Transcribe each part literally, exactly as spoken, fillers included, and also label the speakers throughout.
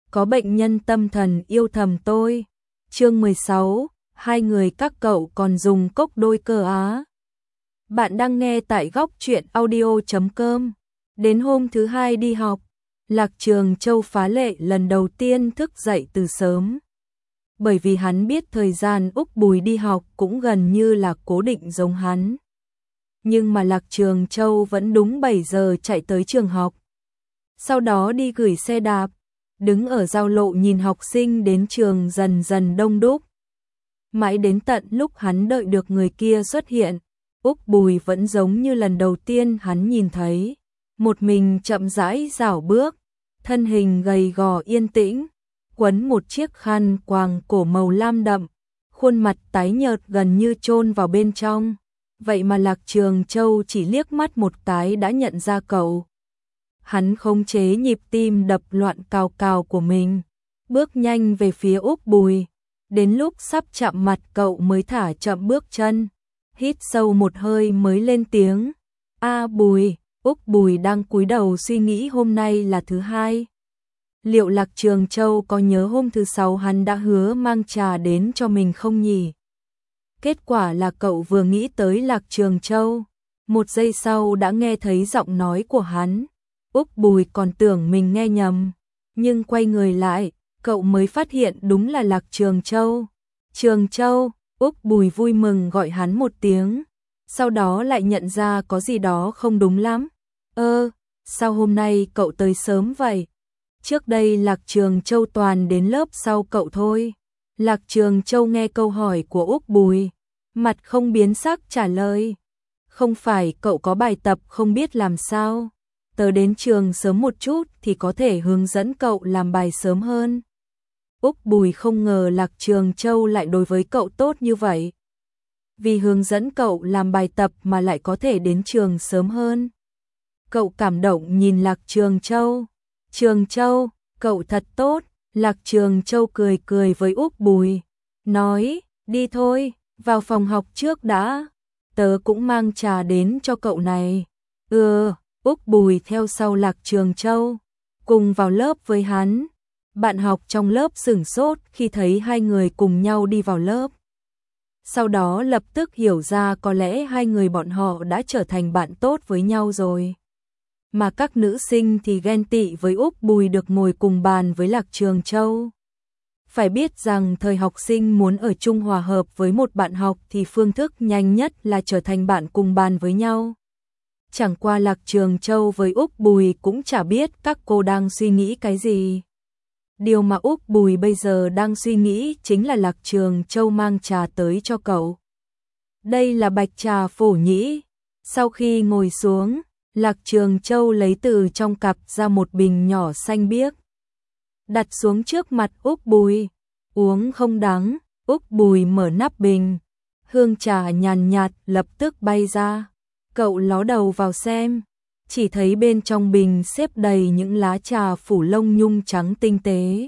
Speaker 1: có bệnh nhân tâm thần yêu thầm tôi. Chương mười sáu, hai người các cậu còn dùng cốc đôi cơ á. Bạn đang nghe tại góc truyện audio chấm com. Đến hôm thứ hai đi học, Lạc Trường Châu phá lệ lần đầu tiên thức dậy từ sớm. Bởi vì hắn biết thời gian Úc Bùi đi học cũng gần như là cố định giống hắn. Nhưng mà Lạc Trường Châu vẫn đúng bảy giờ chạy tới trường học. Sau đó đi gửi xe đạp, đứng ở giao lộ nhìn học sinh đến trường dần dần đông đúc. Mãi đến tận lúc hắn đợi được người kia xuất hiện, Úc Bùi vẫn giống như lần đầu tiên hắn nhìn thấy. Một mình chậm rãi rảo bước, thân hình gầy gò yên tĩnh, quấn một chiếc khăn quàng cổ màu lam đậm, khuôn mặt tái nhợt gần như chôn vào bên trong. Vậy mà Lạc Trường Châu chỉ liếc mắt một cái đã nhận ra cậu. Hắn khống chế nhịp tim đập loạn cào cào của mình, bước nhanh về phía Úc Bùi. Đến lúc sắp chạm mặt cậu mới thả chậm bước chân, hít sâu một hơi mới lên tiếng. A Bùi. Úc Bùi đang cúi đầu suy nghĩ hôm nay là thứ hai. Liệu Lạc Trường Châu có nhớ hôm thứ sáu hắn đã hứa mang trà đến cho mình không nhỉ? Kết quả là cậu vừa nghĩ tới Lạc Trường Châu, một giây sau đã nghe thấy giọng nói của hắn. Úc Bùi còn tưởng mình nghe nhầm, nhưng quay người lại, cậu mới phát hiện đúng là Lạc Trường Châu. Trường Châu, Úc Bùi vui mừng gọi hắn một tiếng, sau đó lại nhận ra có gì đó không đúng lắm. Ơ, sao hôm nay cậu tới sớm vậy? Trước đây Lạc Trường Châu toàn đến lớp sau cậu thôi. Lạc Trường Châu nghe câu hỏi của Úc Bùi, mặt không biến sắc trả lời. Không phải cậu có bài tập không biết làm sao? Tớ đến trường sớm một chút thì có thể hướng dẫn cậu làm bài sớm hơn. Úc Bùi không ngờ Lạc Trường Châu lại đối với cậu tốt như vậy. Vì hướng dẫn cậu làm bài tập mà lại có thể đến trường sớm hơn. Cậu cảm động nhìn Lạc Trường Châu. Trường Châu, cậu thật tốt. Lạc Trường Châu cười cười với Úc Bùi, nói, đi thôi, vào phòng học trước đã. Tớ cũng mang trà đến cho cậu này. Ừ, Úc Bùi theo sau Lạc Trường Châu, cùng vào lớp với hắn. Bạn học trong lớp sửng sốt khi thấy hai người cùng nhau đi vào lớp. Sau đó lập tức hiểu ra có lẽ hai người bọn họ đã trở thành bạn tốt với nhau rồi. Mà các nữ sinh thì ghen tị với Úc Bùi được ngồi cùng bàn với Lạc Trường Châu. Phải biết rằng thời học sinh muốn ở chung hòa hợp với một bạn học thì phương thức nhanh nhất là trở thành bạn cùng bàn với nhau. Chẳng qua Lạc Trường Châu với Úc Bùi cũng chả biết các cô đang suy nghĩ cái gì. Điều mà Úc Bùi bây giờ đang suy nghĩ chính là Lạc Trường Châu mang trà tới cho cậu. Đây là bạch trà phổ nhĩ. Sau khi ngồi xuống, Lạc Trường Châu lấy từ trong cặp ra một bình nhỏ xanh biếc, đặt xuống trước mặt Úc Bùi. Uống không đắng. Úc Bùi mở nắp bình, hương trà nhàn nhạt lập tức bay ra. Cậu ló đầu vào xem, chỉ thấy bên trong bình xếp đầy những lá trà phủ lông nhung trắng tinh tế.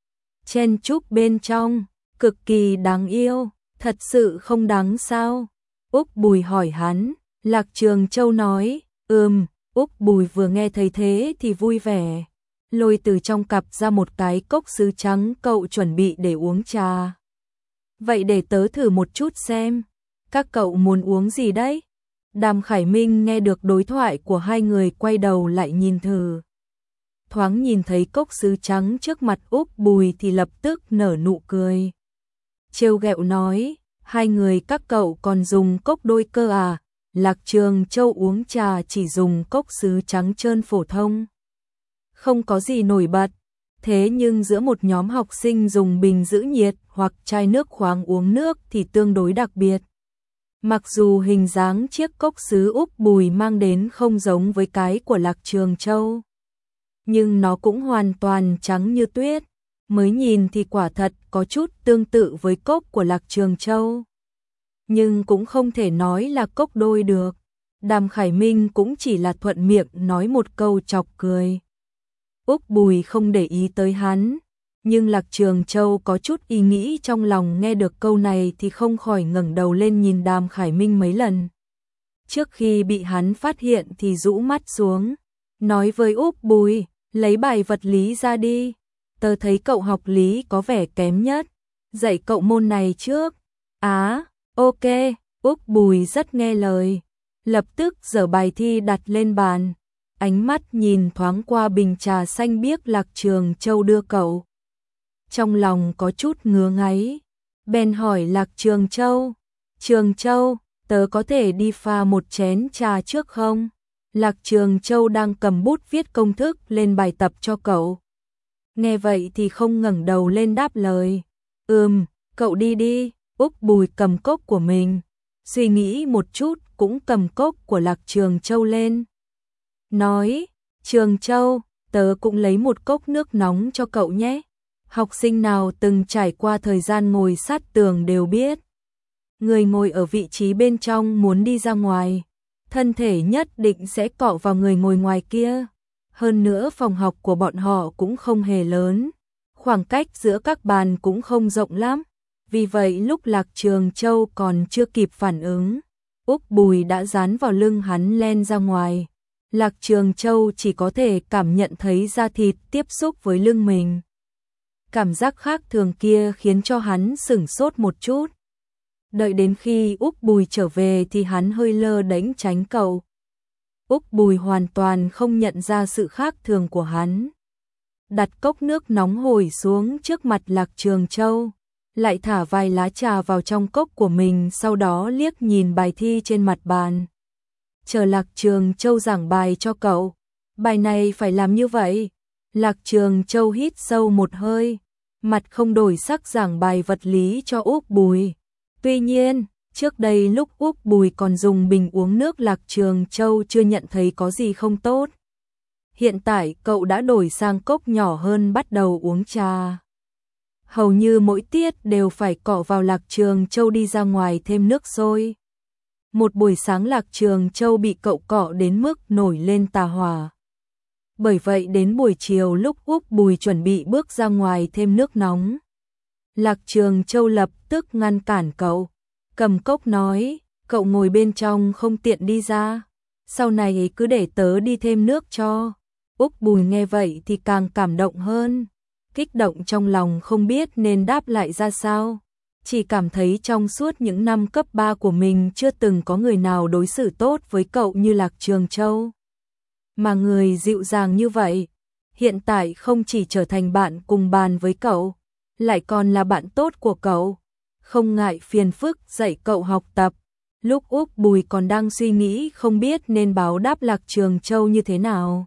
Speaker 1: Chen chúc bên trong, cực kỳ đáng yêu. Thật sự không đắng sao? Úc Bùi hỏi hắn. Lạc Trường Châu nói, ừm. Úc Bùi vừa nghe thấy thế thì vui vẻ, lôi từ trong cặp ra một cái cốc sứ trắng cậu chuẩn bị để uống trà. Vậy để tớ thử một chút xem, các cậu muốn uống gì đấy? Đàm Khải Minh nghe được đối thoại của hai người quay đầu lại nhìn thử. Thoáng nhìn thấy cốc sứ trắng trước mặt Úc Bùi thì lập tức nở nụ cười. Trêu ghẹo nói, hai người các cậu còn dùng cốc đôi cơ à? Lạc Trường Châu uống trà chỉ dùng cốc sứ trắng trơn phổ thông, không có gì nổi bật. Thế nhưng giữa một nhóm học sinh dùng bình giữ nhiệt hoặc chai nước khoáng uống nước thì tương đối đặc biệt. Mặc dù hình dáng chiếc cốc sứ Úc Bùi mang đến không giống với cái của Lạc Trường Châu, nhưng nó cũng hoàn toàn trắng như tuyết. Mới nhìn thì quả thật có chút tương tự với cốc của Lạc Trường Châu, nhưng cũng không thể nói là cốc đôi được. Đàm Khải Minh cũng chỉ là thuận miệng nói một câu chọc cười. Úc Bùi không để ý tới hắn, nhưng Lạc Trường Châu có chút ý nghĩ trong lòng, nghe được câu này thì không khỏi ngẩng đầu lên nhìn Đàm Khải Minh mấy lần. Trước khi bị hắn phát hiện thì rũ mắt xuống, nói với Úc Bùi, lấy bài vật lý ra đi. tớ thấy cậu học lý có vẻ kém nhất, dạy cậu môn này trước. Á, ok, Úc Bùi rất nghe lời, lập tức giở bài thi đặt lên bàn, ánh mắt nhìn thoáng qua bình trà xanh biếc Lạc Trường Châu đưa cậu. Trong lòng có chút ngứa ngáy, bèn hỏi Lạc Trường Châu, Trường Châu, tớ có thể đi pha một chén trà trước không? Lạc Trường Châu đang cầm bút viết công thức lên bài tập cho cậu. Nghe vậy thì không ngẩng đầu lên đáp lời, ừm, cậu đi đi. Úc Bùi cầm cốc của mình, suy nghĩ một chút cũng cầm cốc của Lạc Trường Châu lên. Nói, Trường Châu, tớ cũng lấy một cốc nước nóng cho cậu nhé. Học sinh nào từng trải qua thời gian ngồi sát tường đều biết. Người ngồi ở vị trí bên trong muốn đi ra ngoài, thân thể nhất định sẽ cọ vào người ngồi ngoài kia. Hơn nữa phòng học của bọn họ cũng không hề lớn, khoảng cách giữa các bàn cũng không rộng lắm. Vì vậy lúc Lạc Trường Châu còn chưa kịp phản ứng, Úc Bùi đã dán vào lưng hắn len ra ngoài. Lạc Trường Châu chỉ có thể cảm nhận thấy da thịt tiếp xúc với lưng mình. Cảm giác khác thường kia khiến cho hắn sửng sốt một chút. Đợi đến khi Úc Bùi trở về thì hắn hơi lơ đễnh tránh cậu. Úc Bùi hoàn toàn không nhận ra sự khác thường của hắn. Đặt cốc nước nóng hổi xuống trước mặt Lạc Trường Châu, lại thả vài lá trà vào trong cốc của mình, sau đó liếc nhìn bài thi trên mặt bàn. Chờ Lạc Trường Châu giảng bài cho cậu, bài này phải làm như vậy. Lạc Trường Châu hít sâu một hơi, mặt không đổi sắc giảng bài vật lý cho Úc Bùi. Tuy nhiên, trước đây lúc Úc Bùi còn dùng bình uống nước, Lạc Trường Châu chưa nhận thấy có gì không tốt. Hiện tại cậu đã đổi sang cốc nhỏ hơn, bắt đầu uống trà. Hầu như mỗi tiết đều phải cọ vào Lạc Trường Châu đi ra ngoài thêm nước sôi. Một buổi sáng Lạc Trường Châu bị cậu cọ đến mức nổi lên tà hỏa. Bởi vậy đến buổi chiều lúc Úc Bùi chuẩn bị bước ra ngoài thêm nước nóng, Lạc Trường Châu lập tức ngăn cản cậu, cầm cốc nói, cậu ngồi bên trong không tiện đi ra, sau này cứ để tớ đi thêm nước cho. Úc Bùi nghe vậy thì càng cảm động hơn, kích động trong lòng không biết nên đáp lại ra sao. Chỉ cảm thấy trong suốt những năm cấp ba của mình chưa từng có người nào đối xử tốt với cậu như Lạc Trường Châu. Mà người dịu dàng như vậy, hiện tại không chỉ trở thành bạn cùng bàn với cậu, lại còn là bạn tốt của cậu, không ngại phiền phức dạy cậu học tập. Lúc Úc Bùi còn đang suy nghĩ không biết nên báo đáp Lạc Trường Châu như thế nào,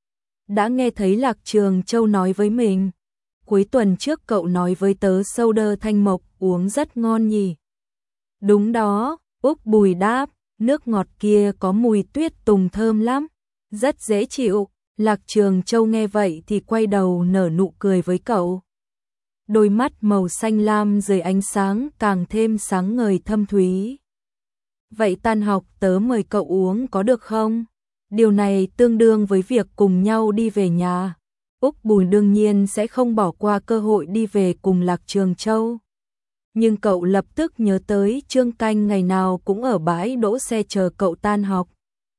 Speaker 1: đã nghe thấy Lạc Trường Châu nói với mình, cuối tuần trước cậu nói với tớ soda thanh mộc uống rất ngon nhỉ. Đúng đó, Úc Bùi đáp, nước ngọt kia có mùi tuyết tùng thơm lắm, rất dễ chịu. Lạc Trường Châu nghe vậy thì quay đầu nở nụ cười với cậu. Đôi mắt màu xanh lam dưới ánh sáng càng thêm sáng ngời thâm thúy. Vậy tan học tớ mời cậu uống có được không? Điều này tương đương với việc cùng nhau đi về nhà. Úc Bùi đương nhiên sẽ không bỏ qua cơ hội đi về cùng Lạc Trường Châu. Nhưng cậu lập tức nhớ tới Trương Canh ngày nào cũng ở bãi đỗ xe chờ cậu tan học.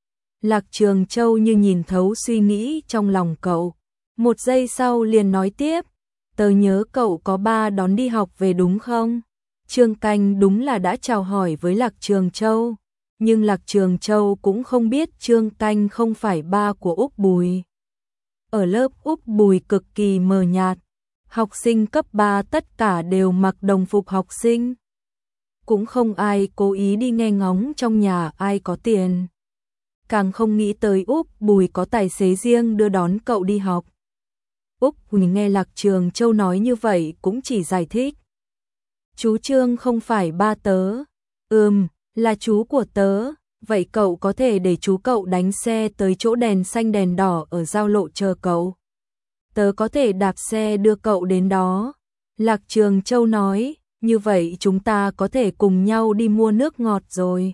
Speaker 1: Lạc Trường Châu như nhìn thấu suy nghĩ trong lòng cậu. Một giây sau liền nói tiếp, tớ nhớ cậu có ba đón đi học về đúng không? Trương Canh đúng là đã chào hỏi với Lạc Trường Châu, nhưng Lạc Trường Châu cũng không biết Trương Canh không phải ba của Úc Bùi. Ở lớp Úc Bùi cực kỳ mờ nhạt, học sinh cấp ba tất cả đều mặc đồng phục học sinh. Cũng không ai cố ý đi nghe ngóng trong nhà ai có tiền. Càng không nghĩ tới Úc Bùi có tài xế riêng đưa đón cậu đi học. Úc Bùi nghe Lạc Trường Châu nói như vậy cũng chỉ giải thích. Chú Trương không phải ba tớ. Ừm, là chú của tớ. Vậy cậu có thể để chú cậu đánh xe tới chỗ đèn xanh đèn đỏ ở giao lộ chờ cậu. Tớ có thể đạp xe đưa cậu đến đó. Lạc Trường Châu nói, như vậy chúng ta có thể cùng nhau đi mua nước ngọt rồi.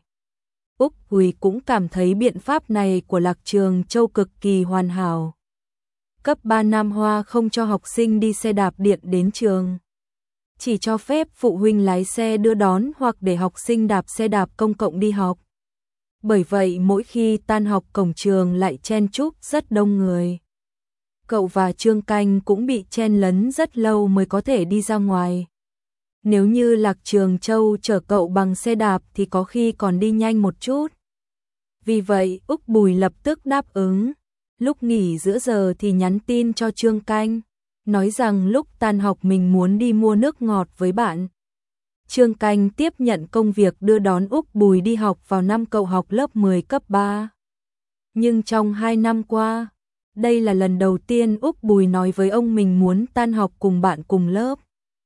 Speaker 1: Úc Bùi cũng cảm thấy biện pháp này của Lạc Trường Châu cực kỳ hoàn hảo. Cấp ba Nam Hoa không cho học sinh đi xe đạp điện đến trường. Chỉ cho phép phụ huynh lái xe đưa đón hoặc để học sinh đạp xe đạp công cộng đi học. Bởi vậy mỗi khi tan học cổng trường lại chen chúc rất đông người. cậu và Trương Canh cũng bị chen lấn rất lâu mới có thể đi ra ngoài. Nếu như Lạc Trường Châu chở cậu bằng xe đạp thì có khi còn đi nhanh một chút. Vì vậy Úc Bùi lập tức đáp ứng. Lúc nghỉ giữa giờ thì nhắn tin cho Trương Canh, nói rằng lúc tan học mình muốn đi mua nước ngọt với bạn. Trương Canh tiếp nhận công việc đưa đón Úc Bùi đi học vào năm cậu học lớp mười cấp ba. Nhưng trong hai năm qua, đây là lần đầu tiên Úc Bùi nói với ông mình muốn tan học cùng bạn cùng lớp.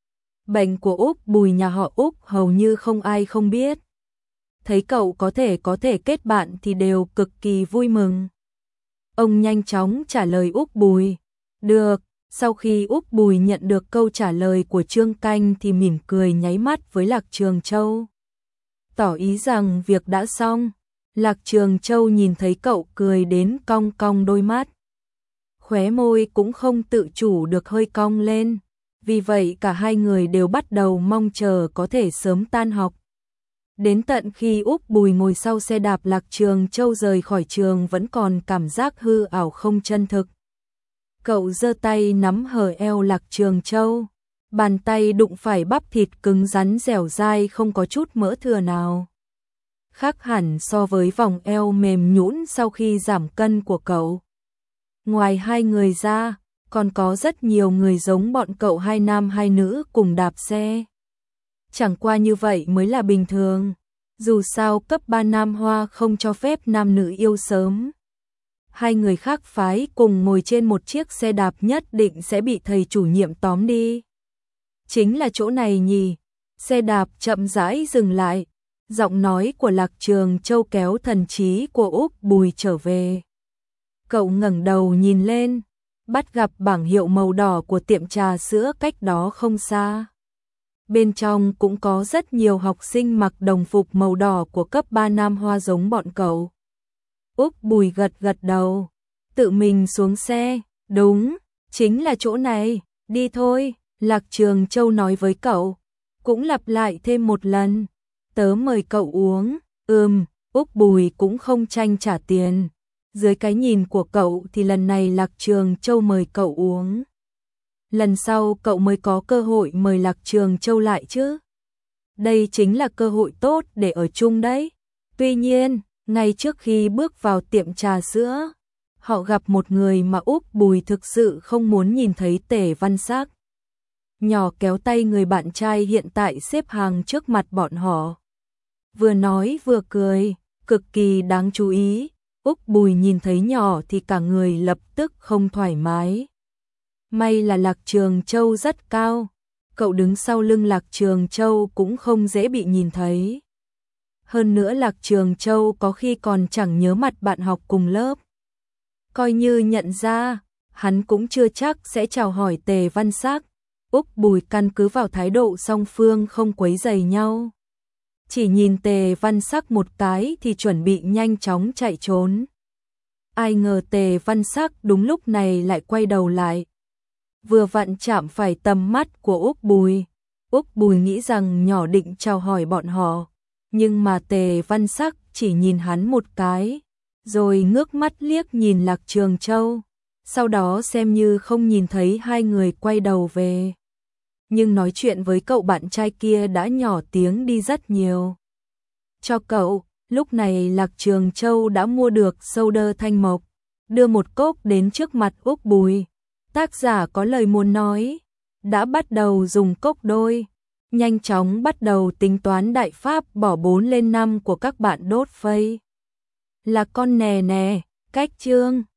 Speaker 1: Bệnh của Úc Bùi nhà họ Úc hầu như không ai không biết. Thấy cậu có thể có thể kết bạn thì đều cực kỳ vui mừng. Ông nhanh chóng trả lời Úc Bùi. Được, sau khi Úc Bùi nhận được câu trả lời của Trương Canh thì mỉm cười nháy mắt với Lạc Trường Châu. Tỏ ý rằng việc đã xong. Lạc Trường Châu nhìn thấy cậu cười đến cong cong đôi mắt. Khóe môi cũng không tự chủ được hơi cong lên. Vì vậy cả hai người đều bắt đầu mong chờ có thể sớm tan học. Đến tận khi Úc Bùi ngồi sau xe đạp Lạc Trường Châu rời khỏi trường vẫn còn cảm giác hư ảo không chân thực. Cậu giơ tay nắm hở eo Lạc Trường Châu, bàn tay đụng phải bắp thịt cứng rắn dẻo dai không có chút mỡ thừa nào. Khác hẳn so với vòng eo mềm nhũn sau khi giảm cân của cậu. Ngoài hai người ra, còn có rất nhiều người giống bọn cậu hai nam hai nữ cùng đạp xe. Chẳng qua như vậy mới là bình thường. Dù sao cấp ba Nam Hoa không cho phép nam nữ yêu sớm. Hai người khác phái cùng ngồi trên một chiếc xe đạp nhất định sẽ bị thầy chủ nhiệm tóm đi. Chính là chỗ này nhỉ. Xe đạp chậm rãi dừng lại. Giọng nói của Lạc Trường Châu kéo thần trí của Úc Bùi trở về. Cậu ngẩng đầu nhìn lên, bắt gặp bảng hiệu màu đỏ của tiệm trà sữa cách đó không xa. Bên trong cũng có rất nhiều học sinh mặc đồng phục màu đỏ của cấp ba Nam Hoa giống bọn cậu. Úc Bùi gật gật đầu, tự mình xuống xe, đúng, chính là chỗ này, đi thôi, Lạc Trường Châu nói với cậu, cũng lặp lại thêm một lần, tớ mời cậu uống, ừm, Úc Bùi cũng không tranh trả tiền, dưới cái nhìn của cậu thì lần này Lạc Trường Châu mời cậu uống. Lần sau cậu mới có cơ hội mời Lạc Trường Châu lại chứ. Đây chính là cơ hội tốt để ở chung đấy. Tuy nhiên, ngay trước khi bước vào tiệm trà sữa, họ gặp một người mà Úc Bùi thực sự không muốn nhìn thấy, Tề Văn Sắc. Nhỏ kéo tay người bạn trai hiện tại xếp hàng trước mặt bọn họ. Vừa nói vừa cười, cực kỳ đáng chú ý. Úc Bùi nhìn thấy nhỏ thì cả người lập tức không thoải mái. May là Lạc Trường Châu rất cao, cậu đứng sau lưng Lạc Trường Châu cũng không dễ bị nhìn thấy. Hơn nữa Lạc Trường Châu có khi còn chẳng nhớ mặt bạn học cùng lớp. Coi như nhận ra, hắn cũng chưa chắc sẽ chào hỏi Tề Văn Sắc. Úc Bùi căn cứ vào thái độ song phương không quấy rầy nhau. Chỉ nhìn Tề Văn Sắc một cái thì chuẩn bị nhanh chóng chạy trốn. Ai ngờ Tề Văn Sắc đúng lúc này lại quay đầu lại. Vừa vặn chạm phải tầm mắt của Úc Bùi. Úc Bùi nghĩ rằng nhỏ định chào hỏi bọn họ. Nhưng mà Tề Văn Sắc chỉ nhìn hắn một cái. Rồi ngước mắt liếc nhìn Lạc Trường Châu. Sau đó xem như không nhìn thấy hai người quay đầu về. Nhưng nói chuyện với cậu bạn trai kia đã nhỏ tiếng đi rất nhiều. Cho cậu, lúc này Lạc Trường Châu đã mua được soda thanh mộc. Đưa một cốc đến trước mặt Úc Bùi. Tác giả có lời muốn nói, đã bắt đầu dùng cốc đôi, nhanh chóng bắt đầu tính toán đại pháp bỏ bốn lên năm của các bạn đốt phây. Là con nè nè, cách chương.